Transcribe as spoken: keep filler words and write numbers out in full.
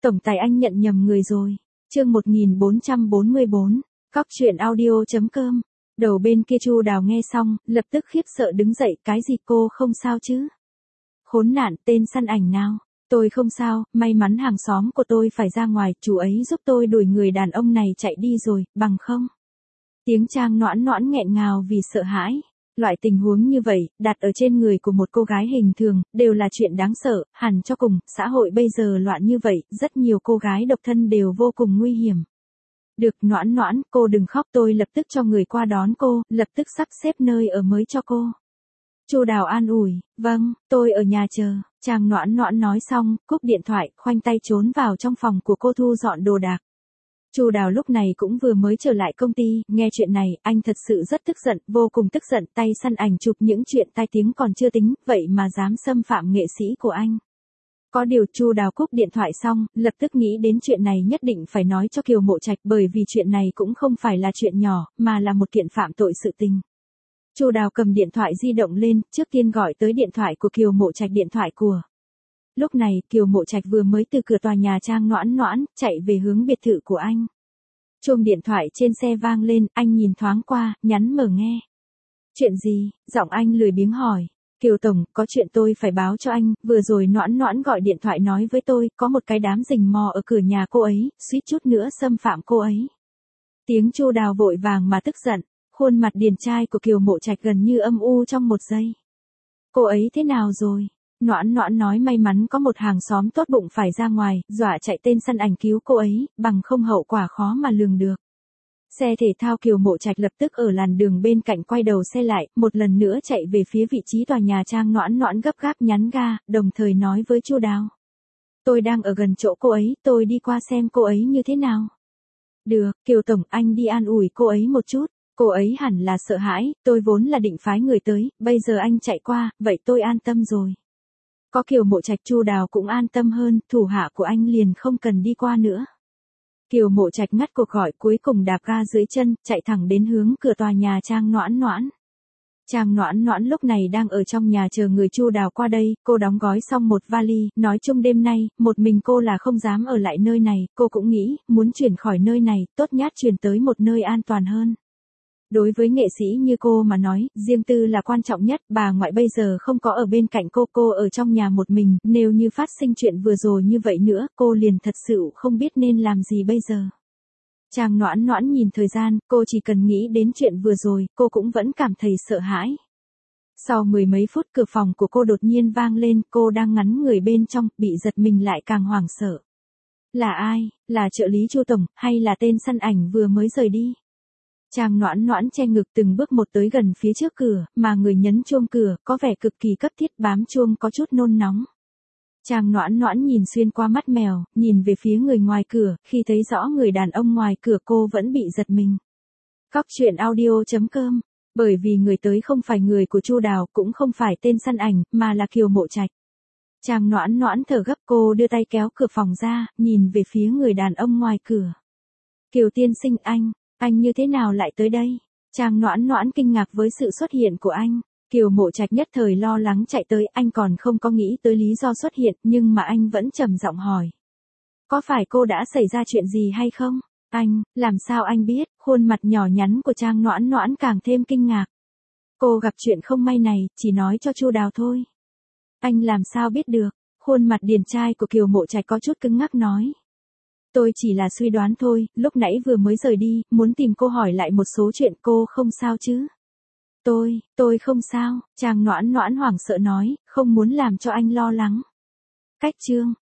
Tổng tài anh nhận nhầm người rồi. Chương một nghìn bốn trăm bốn mươi bốn, Cóc truyện audio chấm com. Đầu bên kia Chu Đào nghe xong, lập tức khiếp sợ đứng dậy, cái gì cô không sao chứ? Khốn nạn, tên săn ảnh nào? Tôi không sao, may mắn hàng xóm của tôi phải ra ngoài, chú ấy giúp tôi đuổi người đàn ông này chạy đi rồi, bằng không? Tiếng Trang noãn noãn nghẹn ngào vì sợ hãi. Loại tình huống như vậy, đặt ở trên người của một cô gái hình thường, đều là chuyện đáng sợ, hẳn cho cùng, xã hội bây giờ loạn như vậy, rất nhiều cô gái độc thân đều vô cùng nguy hiểm. Được, noãn noãn, cô đừng khóc, tôi lập tức cho người qua đón cô, lập tức sắp xếp nơi ở mới cho cô. Chu Đào an ủi, vâng, tôi ở nhà chờ. Trang noãn noãn nói xong, cúp điện thoại, khoanh tay trốn vào trong phòng của cô thu dọn đồ đạc. Chu Đào lúc này cũng vừa mới trở lại công ty, nghe chuyện này, anh thật sự rất tức giận, vô cùng tức giận, tay săn ảnh chụp những chuyện tai tiếng còn chưa tính, vậy mà dám xâm phạm nghệ sĩ của anh. Có điều Chu Đào cúp điện thoại xong, lập tức nghĩ đến chuyện này nhất định phải nói cho Kiều Mộ Trạch, bởi vì chuyện này cũng không phải là chuyện nhỏ, mà là một kiện phạm tội sự tình. Chu Đào cầm điện thoại di động lên, trước tiên gọi tới điện thoại của Kiều Mộ Trạch, điện thoại của. Lúc này, Kiều Mộ Trạch vừa mới từ cửa tòa nhà Trang noãn noãn, chạy về hướng biệt thự của anh. Chuông điện thoại trên xe vang lên, anh nhìn thoáng qua, nhắn mở nghe. Chuyện gì? Giọng anh lười biếng hỏi. Kiều Tổng, có chuyện tôi phải báo cho anh, vừa rồi noãn noãn gọi điện thoại nói với tôi, có một cái đám rình mò ở cửa nhà cô ấy, suýt chút nữa xâm phạm cô ấy. Tiếng Chu Đào vội vàng mà tức giận, khuôn mặt điển trai của Kiều Mộ Trạch gần như âm u trong một giây. Cô ấy thế nào rồi? Noãn noãn nói may mắn có một hàng xóm tốt bụng phải ra ngoài, dọa chạy tên săn ảnh cứu cô ấy, bằng không hậu quả khó mà lường được. Xe thể thao Kiều Mộ Trạch lập tức ở làn đường bên cạnh quay đầu xe lại, một lần nữa chạy về phía vị trí tòa nhà Trang noãn noãn, gấp gáp nhắn ga, đồng thời nói với Chu Đào. Tôi đang ở gần chỗ cô ấy, tôi đi qua xem cô ấy như thế nào. Được, Kiều Tổng, anh đi an ủi cô ấy một chút. Cô ấy hẳn là sợ hãi, tôi vốn là định phái người tới, bây giờ anh chạy qua, vậy tôi an tâm rồi. Có Kiều Mộ Trạch, Chu Đào cũng an tâm hơn, thủ hạ của anh liền không cần đi qua nữa. Kiều Mộ Trạch ngắt cuộc gọi, cuối cùng đạp ga dưới chân, chạy thẳng đến hướng cửa tòa nhà Trang noãn noãn. Trang noãn noãn lúc này đang ở trong nhà chờ người Chu Đào qua đây, cô đóng gói xong một vali, nói chung đêm nay, một mình cô là không dám ở lại nơi này, cô cũng nghĩ, muốn chuyển khỏi nơi này, tốt nhất chuyển tới một nơi an toàn hơn. Đối với nghệ sĩ như cô mà nói, riêng tư là quan trọng nhất, bà ngoại bây giờ không có ở bên cạnh cô, cô ở trong nhà một mình, nếu như phát sinh chuyện vừa rồi như vậy nữa, cô liền thật sự không biết nên làm gì bây giờ. Trang noãn noãn nhìn thời gian, cô chỉ cần nghĩ đến chuyện vừa rồi, cô cũng vẫn cảm thấy sợ hãi. Sau mười mấy phút cửa phòng của cô đột nhiên vang lên, cô đang ngắn người bên trong, bị giật mình lại càng hoảng sợ. Là ai? Là trợ lý Chu Tổng, hay là tên săn ảnh vừa mới rời đi? Trang noãn noãn che ngực từng bước một tới gần phía trước cửa, mà người nhấn chuông cửa, có vẻ cực kỳ cấp thiết, bám chuông có chút nôn nóng. Trang noãn noãn nhìn xuyên qua mắt mèo, nhìn về phía người ngoài cửa, khi thấy rõ người đàn ông ngoài cửa cô vẫn bị giật mình. Cóc truyện audio chấm com, bởi vì người tới không phải người của Chu Đào, cũng không phải tên săn ảnh, mà là Kiều Mộ Trạch. Trang noãn noãn thở gấp, cô đưa tay kéo cửa phòng ra, nhìn về phía người đàn ông ngoài cửa. Kiều tiên sinh, anh. Anh như thế nào lại tới đây? Trang noãn noãn kinh ngạc với sự xuất hiện của anh. Kiều Mộ Trạch nhất thời lo lắng chạy tới, anh còn không có nghĩ tới lý do xuất hiện, nhưng mà anh vẫn trầm giọng hỏi. Có phải cô đã xảy ra chuyện gì hay không? Anh, làm sao anh biết? Khuôn mặt nhỏ nhắn của Trang noãn noãn càng thêm kinh ngạc. Cô gặp chuyện không may này, chỉ nói cho Chu Đào thôi. Anh làm sao biết được? Khuôn mặt điển trai của Kiều Mộ Trạch có chút cứng ngắc nói. Tôi chỉ là suy đoán thôi, lúc nãy vừa mới rời đi, muốn tìm cô hỏi lại một số chuyện, cô không sao chứ? Tôi, tôi không sao, Trang noãn noãn hoảng sợ nói, không muốn làm cho anh lo lắng. Cách chương.